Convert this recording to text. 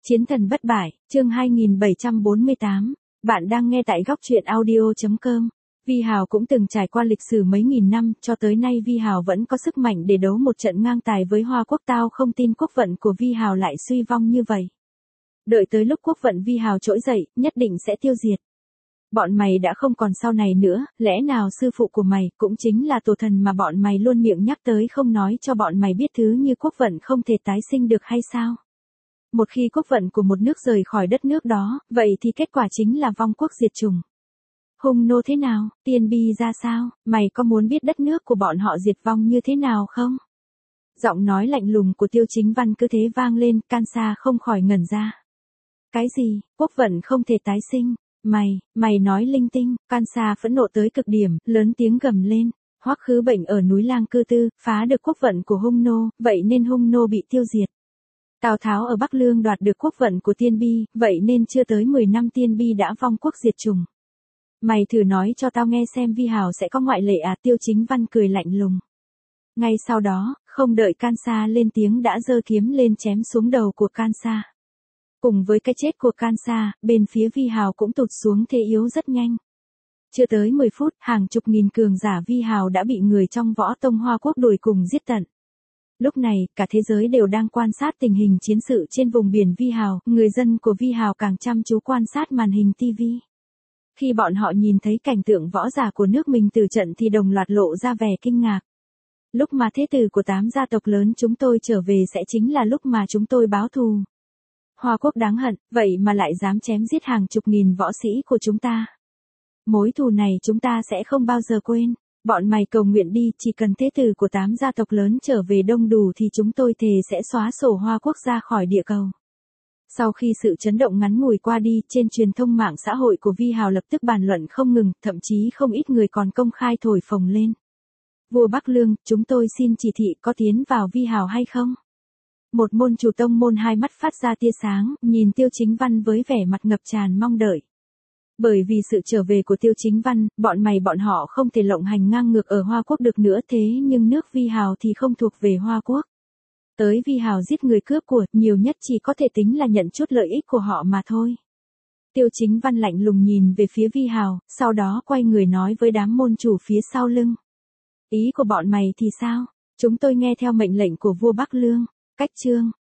Chiến thần bất bại, chương 2748. Bạn đang nghe tại góc truyện audio.com. Vi Hào cũng từng trải qua lịch sử mấy nghìn năm, cho tới nay Vi Hào vẫn có sức mạnh để đấu một trận ngang tài với Hoa Quốc. Tao không tin quốc vận của Vi Hào lại suy vong như vậy. Đợi tới lúc quốc vận Vi Hào trỗi dậy, nhất định sẽ tiêu diệt. Bọn mày đã không còn sau này nữa, lẽ nào sư phụ của mày cũng chính là tổ thần mà bọn mày luôn miệng nhắc tới không nói cho bọn mày biết thứ như quốc vận không thể tái sinh được hay sao? Một khi quốc vận của một nước rời khỏi đất nước đó, vậy thì kết quả chính là vong quốc diệt chủng. Hung nô thế nào, Tiên Bi ra sao, mày có muốn biết đất nước của bọn họ diệt vong như thế nào không? Giọng nói lạnh lùng của Tiêu Chính Văn cứ thế vang lên, Cansa không khỏi ngẩn ra. Cái gì, quốc vận không thể tái sinh? Mày nói linh tinh. Cansa phẫn nộ tới cực điểm, lớn tiếng gầm lên. Hoắc Khứ Bệnh ở núi Lang Cư Tư, phá được quốc vận của hung nô, vậy nên hung nô bị tiêu diệt. Tào Tháo ở Bắc Lương đoạt được quốc vận của Tiên Bi, vậy nên chưa tới 10 năm Tiên Bi đã vong quốc diệt chủng. Mày thử nói cho tao nghe xem Vi Hào sẽ có ngoại lệ à? Tiêu Chính Văn cười lạnh lùng. Ngay sau đó, không đợi Cansa lên tiếng đã giơ kiếm lên chém xuống đầu của Cansa. Cùng với cái chết của Cansa, bên phía Vi Hào cũng tụt xuống thế yếu rất nhanh. Chưa tới 10 phút, hàng chục nghìn cường giả Vi Hào đã bị người trong Võ Tông Hoa Quốc đuổi cùng giết tận. Lúc này, cả thế giới đều đang quan sát tình hình chiến sự trên vùng biển Vi Hào, người dân của Vi Hào càng chăm chú quan sát màn hình TV. Khi bọn họ nhìn thấy cảnh tượng võ giả của nước mình từ trận thì đồng loạt lộ ra vẻ kinh ngạc. Lúc mà thế tử của 8 gia tộc lớn chúng tôi trở về sẽ chính là lúc mà chúng tôi báo thù. Hoa Quốc đáng hận, vậy mà lại dám chém giết hàng chục nghìn võ sĩ của chúng ta. Mối thù này chúng ta sẽ không bao giờ quên. Bọn mày cầu nguyện đi, chỉ cần thế tử của 8 gia tộc lớn trở về đông đủ thì chúng tôi thề sẽ xóa sổ Hoa Quốc ra khỏi địa cầu. Sau khi sự chấn động ngắn ngủi qua đi, trên truyền thông mạng xã hội của Vi Hào lập tức bàn luận không ngừng, thậm chí không ít người còn công khai thổi phồng lên. Vua Bắc Lương, chúng tôi xin chỉ thị có tiến vào Vi Hào hay không? Một môn chủ tông môn hai mắt phát ra tia sáng, nhìn Tiêu Chính Văn với vẻ mặt ngập tràn mong đợi. Bởi vì sự trở về của Tiêu Chính Văn, bọn họ không thể lộng hành ngang ngược ở Hoa Quốc được nữa, thế nhưng nước Vi Hào thì không thuộc về Hoa Quốc. Tới Vi Hào giết người cướp của, nhiều nhất chỉ có thể tính là nhận chút lợi ích của họ mà thôi. Tiêu Chính Văn lạnh lùng nhìn về phía Vi Hào, sau đó quay người nói với đám môn chủ phía sau lưng. Ý của bọn mày thì sao? Chúng tôi nghe theo mệnh lệnh của vua Bắc Lương. Cách chương